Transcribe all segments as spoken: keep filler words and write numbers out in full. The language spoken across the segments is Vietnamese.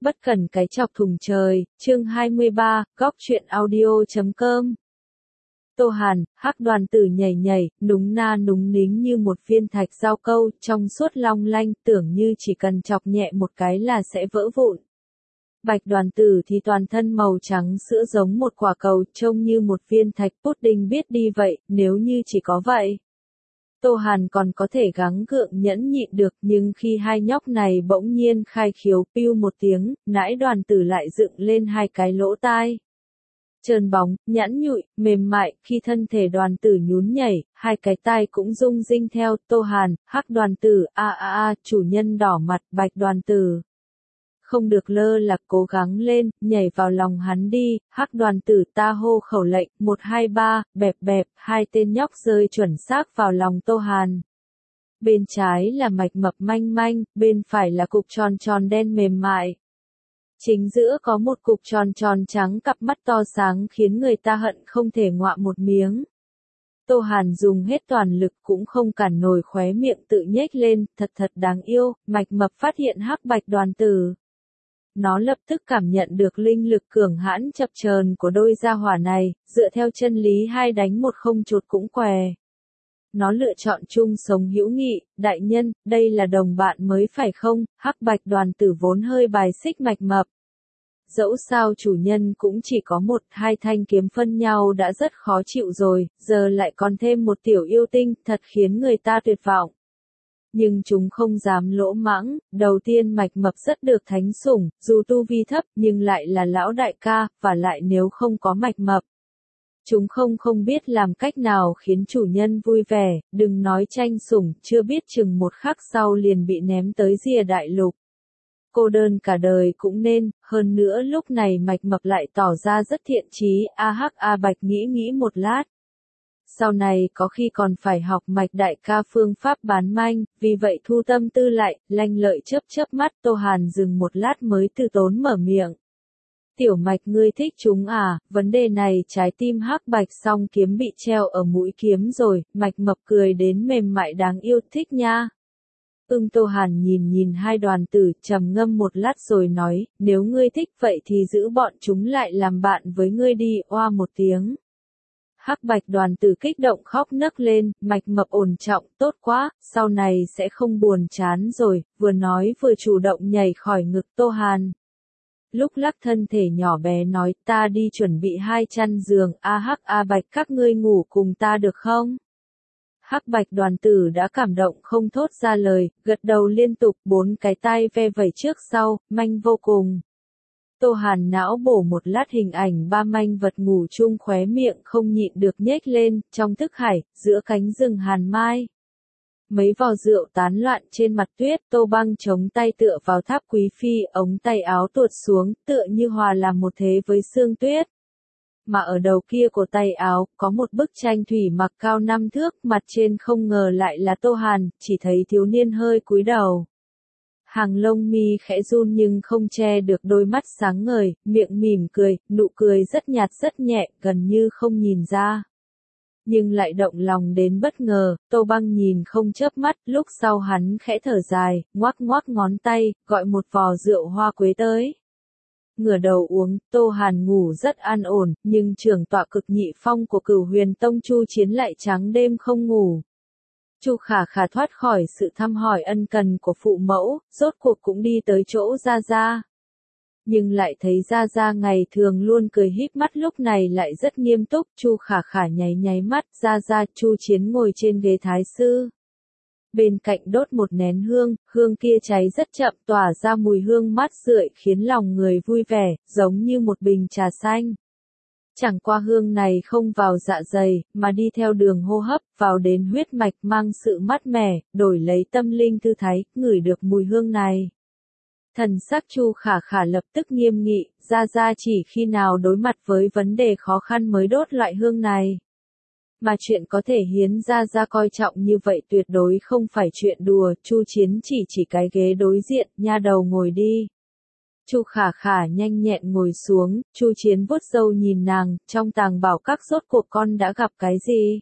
Bất cần cái chọc thùng trời, chương hai mươi ba, góc truyện audio chấm com. Tô Hàn, Hắc Đoàn Tử nhảy nhảy, núng na núng nính như một viên thạch giao câu, trong suốt long lanh, tưởng như chỉ cần chọc nhẹ một cái là sẽ vỡ vụn. Bạch Đoàn Tử thì toàn thân màu trắng sữa giống một quả cầu, trông như một viên thạch pudding biết đi vậy, nếu như chỉ có vậy. Tô Hàn còn có thể gắng gượng nhẫn nhịn được, nhưng khi hai nhóc này bỗng nhiên khai khiếu piu một tiếng, nãi Đoàn Tử lại dựng lên hai cái lỗ tai. Trơn bóng, nhẵn nhụi, mềm mại, khi thân thể Đoàn Tử nhún nhảy, hai cái tai cũng rung rinh theo. Tô Hàn, Hắc Đoàn Tử, a a a, chủ nhân đỏ mặt. Bạch Đoàn Tử không được lơ là, cố gắng lên, nhảy vào lòng hắn đi. Hắc Đoàn Tử ta hô khẩu lệnh, một hai ba, bẹp bẹp, hai tên nhóc rơi chuẩn xác vào lòng Tô Hàn. Bên trái là mạch mập manh manh, bên phải là cục tròn tròn đen mềm mại. Chính giữa có một cục tròn tròn trắng, cặp mắt to sáng khiến người ta hận không thể ngoạ một miếng. Tô Hàn dùng hết toàn lực cũng không cản nổi, khóe miệng tự nhếch lên, thật thật đáng yêu. Mạch mập phát hiện Hắc Bạch Đoàn Tử. Nó lập tức cảm nhận được linh lực cường hãn chập chờn của đôi gia hỏa này, dựa theo chân lý hai đánh một không chuột cũng què. Nó lựa chọn chung sống hữu nghị. Đại nhân, đây là đồng bạn mới phải không? Hắc Bạch Đoàn Tử vốn hơi bài xích mạch mập. Dẫu sao chủ nhân cũng chỉ có một hai thanh kiếm phân nhau đã rất khó chịu rồi, giờ lại còn thêm một tiểu yêu tinh, thật khiến người ta tuyệt vọng. Nhưng chúng không dám lỗ mãng. Đầu tiên mạch mập rất được thánh sủng, dù tu vi thấp nhưng lại là lão đại ca, và lại nếu không có mạch mập, chúng không không biết làm cách nào khiến chủ nhân vui vẻ, đừng nói tranh sủng, chưa biết chừng một khắc sau liền bị ném tới rìa đại lục. Cô đơn cả đời cũng nên. Hơn nữa lúc này mạch mập lại tỏ ra rất thiện chí. A hắc a bạch nghĩ nghĩ một lát. Sau này có khi còn phải học mạch đại ca phương pháp bán manh, vì vậy thu tâm tư lại, lanh lợi chớp chớp mắt. Tô Hàn dừng một lát mới từ tốn mở miệng. Tiểu Mạch ngươi thích chúng à? Vấn đề này trái tim Hắc Bạch song kiếm bị treo ở mũi kiếm rồi. Mạch mập cười đến mềm mại đáng yêu, thích nha. Ưng. Tô Hàn nhìn nhìn hai Đoàn Tử, trầm ngâm một lát rồi nói, nếu ngươi thích vậy thì giữ bọn chúng lại làm bạn với ngươi đi. Oa một tiếng. Hắc Bạch Đoàn Tử kích động khóc nấc lên. Mạch mập ổn trọng, tốt quá, sau này sẽ không buồn chán rồi, vừa nói vừa chủ động nhảy khỏi ngực Tô Hàn. Lúc lắc thân thể nhỏ bé nói, ta đi chuẩn bị hai chăn giường. A hắc a bạch, các ngươi ngủ cùng ta được không? Hắc Bạch Đoàn Tử đã cảm động không thốt ra lời, gật đầu liên tục, bốn cái tai ve vẩy trước sau, manh vô cùng. Tô Hàn não bổ một lát hình ảnh ba manh vật ngủ chung, khóe miệng không nhịn được nhếch lên. Trong thức hải, giữa cánh rừng hàn mai, mấy vò rượu tán loạn trên mặt tuyết. Tô Băng chống tay tựa vào tháp quý phi, ống tay áo tuột xuống, tựa như hòa làm một thế với sương tuyết. Mà ở đầu kia của tay áo, có một bức tranh thủy mặc cao năm thước, mặt trên không ngờ lại là Tô Hàn, chỉ thấy thiếu niên hơi cúi đầu. Hàng lông mi khẽ run nhưng không che được đôi mắt sáng ngời, miệng mỉm cười, nụ cười rất nhạt rất nhẹ, gần như không nhìn ra. Nhưng lại động lòng đến bất ngờ. Tô Băng nhìn không chớp mắt, lúc sau hắn khẽ thở dài, ngoắc ngoắc ngón tay, gọi một vò rượu hoa quế tới. Ngửa đầu uống. Tô Hàn ngủ rất an ổn, nhưng trưởng tọa cực nhị phong của Cửu Huyền Tông Chu Chiến lại trắng đêm không ngủ. Chu Khả Khả thoát khỏi sự thăm hỏi ân cần của phụ mẫu, rốt cuộc cũng đi tới chỗ Gia Gia. Nhưng lại thấy Gia Gia ngày thường luôn cười híp mắt lúc này lại rất nghiêm túc. Chu Khả Khả nháy nháy mắt. Gia Gia. Chu Chiến ngồi trên ghế thái sư. Bên cạnh đốt một nén hương, hương kia cháy rất chậm, tỏa ra mùi hương mát rượi khiến lòng người vui vẻ, giống như một bình trà xanh. Chẳng qua hương này không vào dạ dày, mà đi theo đường hô hấp, vào đến huyết mạch, mang sự mát mẻ, đổi lấy tâm linh thư thái. Ngửi được mùi hương này, thần sắc Chu Khả Khả lập tức nghiêm nghị. Gia Gia chỉ khi nào đối mặt với vấn đề khó khăn mới đốt loại hương này. Mà chuyện có thể hiến Gia Gia coi trọng như vậy tuyệt đối không phải chuyện đùa. Chu Chiến chỉ chỉ cái ghế đối diện, nha đầu ngồi đi. Chu Khả Khả nhanh nhẹn ngồi xuống. Chu Chiến vuốt râu nhìn nàng, trong tàng bảo các rốt cuộc con đã gặp cái gì?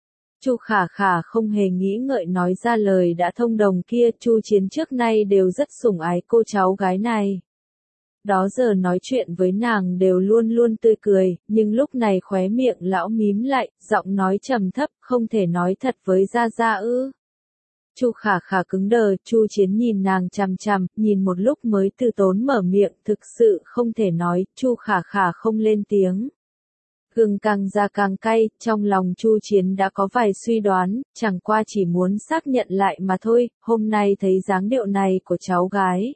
Chu Khả Khả không hề nghĩ ngợi nói ra lời đã thông đồng kia. Chu Chiến trước nay đều rất sủng ái cô cháu gái này. đó giờ nói chuyện với nàng đều luôn luôn tươi cười, nhưng lúc này khóe miệng lão mím lại, giọng nói trầm thấp, không thể nói thật với Gia Gia ư. Chu Khả Khả cứng đờ, Chu Chiến nhìn nàng chằm chằm, nhìn một lúc mới từ tốn mở miệng, thực sự không thể nói, Chu Khả Khả không lên tiếng. Gừng càng ra càng cay, trong lòng Chu Chiến đã có vài suy đoán, chẳng qua chỉ muốn xác nhận lại mà thôi, hôm nay thấy dáng điệu này của cháu gái.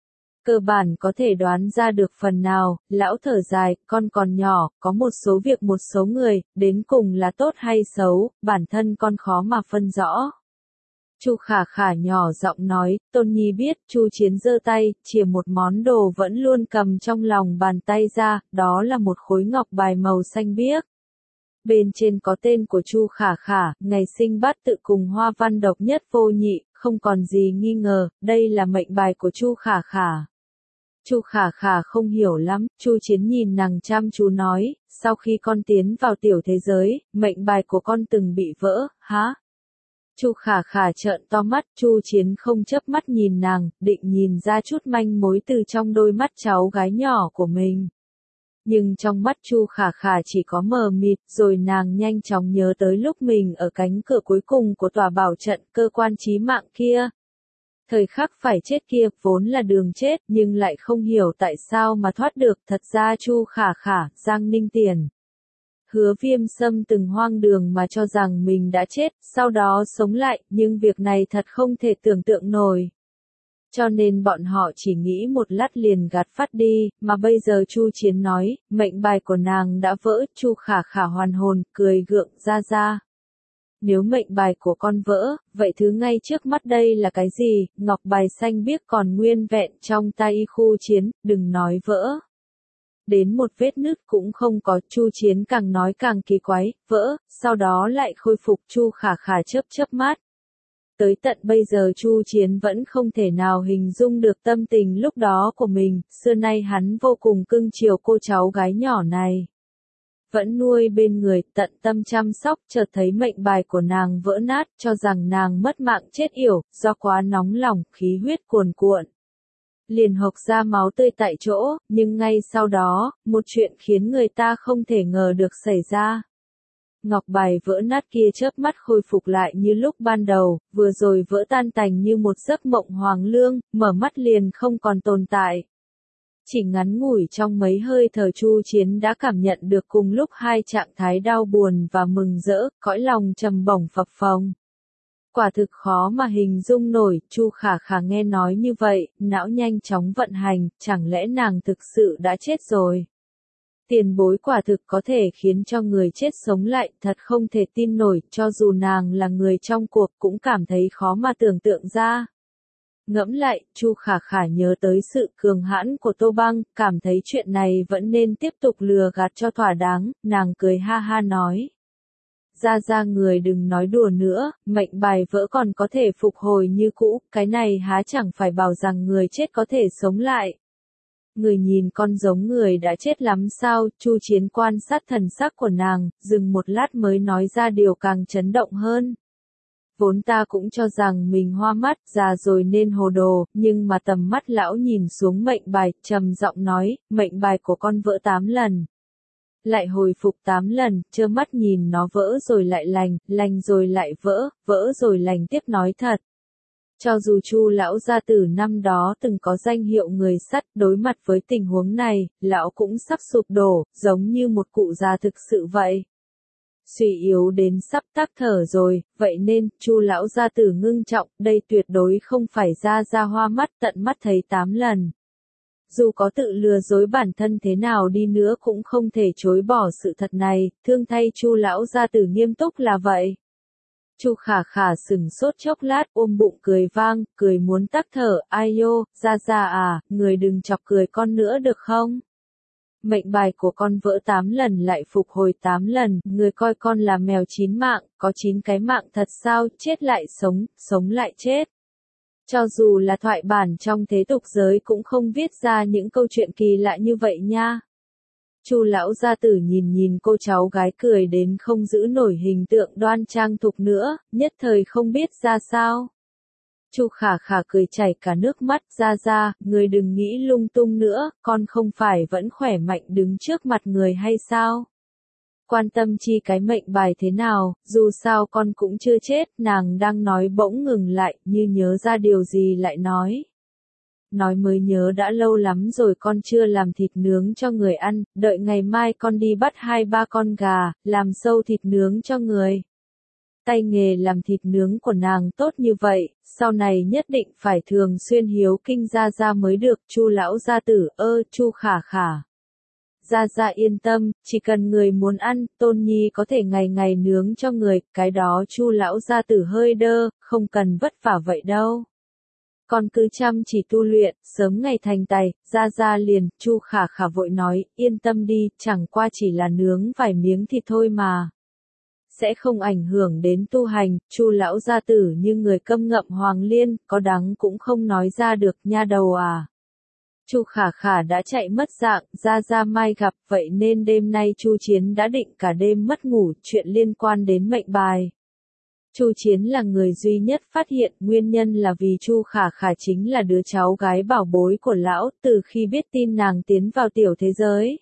Cơ bản có thể đoán ra được phần nào, lão thở dài, con còn nhỏ, có một số việc một số người, đến cùng là tốt hay xấu, bản thân con khó mà phân rõ. Chu Khả Khả nhỏ giọng nói, Tôn Nhi biết, Chu Chiến giơ tay, chìa một món đồ vẫn luôn cầm trong lòng bàn tay ra, đó là một khối ngọc bài màu xanh biếc. Bên trên có tên của Chu Khả Khả, ngày sinh bát tự cùng hoa văn độc nhất vô nhị, không còn gì nghi ngờ, đây là mệnh bài của Chu Khả Khả. Chu Khả Khả không hiểu lắm, Chu Chiến nhìn nàng chăm chú nói, sau khi con tiến vào tiểu thế giới, mệnh bài của con từng bị vỡ, hả? Chu Khả Khả trợn to mắt, Chu Chiến không chớp mắt nhìn nàng, định nhìn ra chút manh mối từ trong đôi mắt cháu gái nhỏ của mình. Nhưng trong mắt Chu Khả Khả chỉ có mờ mịt, rồi nàng nhanh chóng nhớ tới lúc mình ở cánh cửa cuối cùng của tòa bảo trận, cơ quan chí mạng kia. Thời khắc phải chết kia, vốn là đường chết, nhưng lại không hiểu tại sao mà thoát được, thật ra Chu Khả Khả, Giang Ninh Tiền. Hứa Viêm Sâm từng hoang đường mà cho rằng mình đã chết, sau đó sống lại, nhưng việc này thật không thể tưởng tượng nổi. Cho nên bọn họ chỉ nghĩ một lát liền gạt phát đi, mà bây giờ Chu Chiến nói, mệnh bài của nàng đã vỡ, Chu Khả Khả hoàn hồn, cười gượng ra ra. Nếu mệnh bài của con vỡ, vậy thứ ngay trước mắt đây là cái gì? Ngọc bài xanh biếc còn nguyên vẹn trong tay Chu Chiến, đừng nói vỡ. Đến một vết nứt cũng không có, Chu Chiến càng nói càng kỳ quái, vỡ, sau đó lại khôi phục. Chu Khả Khả chớp chớp mắt. Tới tận bây giờ Chu Chiến vẫn không thể nào hình dung được tâm tình lúc đó của mình, xưa nay hắn vô cùng cưng chiều cô cháu gái nhỏ này. Vẫn nuôi bên người, tận tâm chăm sóc, chợt thấy mệnh bài của nàng vỡ nát, cho rằng nàng mất mạng chết yểu, do quá nóng lòng, khí huyết cuồn cuộn. Liền hộc ra máu tươi tại chỗ, nhưng ngay sau đó, một chuyện khiến người ta không thể ngờ được xảy ra. Ngọc bài vỡ nát kia chớp mắt khôi phục lại như lúc ban đầu, vừa rồi vỡ tan tành như một giấc mộng hoàng lương, mở mắt liền không còn tồn tại. Chỉ ngắn ngủi trong mấy hơi thở Chu Chiến đã cảm nhận được cùng lúc hai trạng thái đau buồn và mừng rỡ, cõi lòng trầm bổng phập phồng. Quả thực khó mà hình dung nổi, Chu Khả Khả nghe nói như vậy, não nhanh chóng vận hành, chẳng lẽ nàng thực sự đã chết rồi? Tiền bối quả thực có thể khiến cho người chết sống lại, thật không thể tin nổi, cho dù nàng là người trong cuộc cũng cảm thấy khó mà tưởng tượng ra. Ngẫm lại, Chu Khả Khả nhớ tới sự cường hãn của Tô Băng, cảm thấy chuyện này vẫn nên tiếp tục lừa gạt cho thỏa đáng, nàng cười ha ha nói. Ra ra người đừng nói đùa nữa, mệnh bài vỡ còn có thể phục hồi như cũ, cái này há chẳng phải bảo rằng người chết có thể sống lại. Người nhìn con giống người đã chết lắm sao? Chu Chiến quan sát thần sắc của nàng, dừng một lát mới nói ra điều càng chấn động hơn. Vốn ta cũng cho rằng mình hoa mắt, già rồi nên hồ đồ, nhưng mà tầm mắt lão nhìn xuống mệnh bài, trầm giọng nói, mệnh bài của con vỡ tám lần. Lại hồi phục tám lần, trơ mắt nhìn nó vỡ rồi lại lành, lành rồi lại vỡ, vỡ rồi lành tiếp nói thật. Cho dù Chu lão gia tử năm đó từng có danh hiệu người sắt, đối mặt với tình huống này, lão cũng sắp sụp đổ, giống như một cụ già thực sự vậy. Suy yếu đến sắp tắc thở rồi, vậy nên, Chu lão gia tử ngưng trọng, đây tuyệt đối không phải ra ra hoa mắt tận mắt thấy tám lần. Dù có tự lừa dối bản thân thế nào đi nữa cũng không thể chối bỏ sự thật này, thương thay Chu lão gia tử nghiêm túc là vậy. Chu Khả Khả sừng sốt chốc lát, ôm bụng cười vang, cười muốn tắc thở, ai yô, ra ra à, người đừng chọc cười con nữa được không? Mệnh bài của con vỡ tám lần lại phục hồi tám lần, người coi con là mèo chín mạng, có chín cái mạng thật sao, chết lại sống, sống lại chết. Cho dù là thoại bản trong thế tục giới cũng không viết ra những câu chuyện kỳ lạ như vậy nha. Chu lão gia tử nhìn nhìn cô cháu gái cười đến không giữ nổi hình tượng đoan trang thục nữa, nhất thời không biết ra sao. Chu Khả Khả cười chảy cả nước mắt, ra ra, người đừng nghĩ lung tung nữa, con không phải vẫn khỏe mạnh đứng trước mặt người hay sao? Quan tâm chi cái mệnh bài thế nào, dù sao con cũng chưa chết, nàng đang nói bỗng ngừng lại, như nhớ ra điều gì lại nói. Nói mới nhớ đã lâu lắm rồi con chưa làm thịt nướng cho người ăn, đợi ngày mai con đi bắt hai ba con gà, làm sâu thịt nướng cho người. Tay nghề làm thịt nướng của nàng tốt như vậy, sau này nhất định phải thường xuyên hiếu kinh gia gia mới được. Chu lão gia tử, ơ, Chu Khả Khả. Gia gia yên tâm, chỉ cần người muốn ăn, Tôn Nhi có thể ngày ngày nướng cho người, cái đó Chu lão gia tử hơi đơ, không cần vất vả vậy đâu. Con cứ chăm chỉ tu luyện, sớm ngày thành tài. Gia gia liền. Chu Khả Khả vội nói, yên tâm đi, chẳng qua chỉ là nướng vài miếng thịt thôi mà. Sẽ không ảnh hưởng đến tu hành. Chu lão gia tử như người câm ngậm hoàng liên, có đắng cũng không nói ra được, nha đầu à. Chu Khả Khả đã chạy mất dạng, gia gia mai gặp, vậy nên đêm nay Chu Chiến đã định cả đêm mất ngủ, chuyện liên quan đến mệnh bài. Chu Chiến là người duy nhất phát hiện, nguyên nhân là vì Chu Khả Khả chính là đứa cháu gái bảo bối của lão, từ khi biết tin nàng tiến vào tiểu thế giới.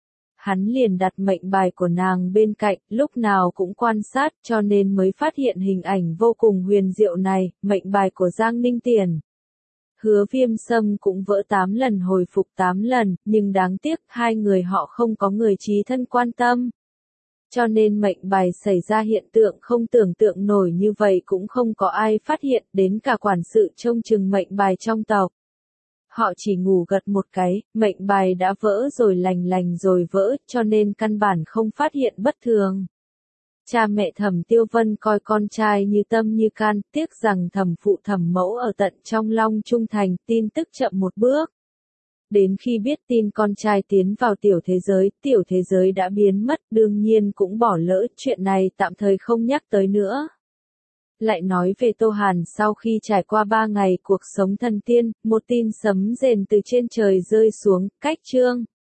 Hắn liền đặt mệnh bài của nàng bên cạnh, lúc nào cũng quan sát, cho nên mới phát hiện hình ảnh vô cùng huyền diệu này, mệnh bài của Giang Ninh Tiền. Hứa Viêm Sâm cũng vỡ tám lần hồi phục tám lần, nhưng đáng tiếc hai người họ không có người chí thân quan tâm. Cho nên mệnh bài xảy ra hiện tượng không tưởng tượng nổi như vậy cũng không có ai phát hiện, đến cả quản sự trông chừng mệnh bài trong tộc. Họ chỉ ngủ gật một cái, mệnh bài đã vỡ rồi lành lành rồi vỡ, cho nên căn bản không phát hiện bất thường. Cha mẹ Thẩm Tiêu Vân coi con trai như tâm như can, tiếc rằng thẩm phụ thẩm mẫu ở tận trong Long Trung Thành, tin tức chậm một bước. Đến khi biết tin con trai tiến vào tiểu thế giới, tiểu thế giới đã biến mất, đương nhiên cũng bỏ lỡ, chuyện này tạm thời không nhắc tới nữa. Lại nói về Tô Hàn, sau khi trải qua ba ngày cuộc sống thần tiên, một tin sấm rền từ trên trời rơi xuống, cách chương.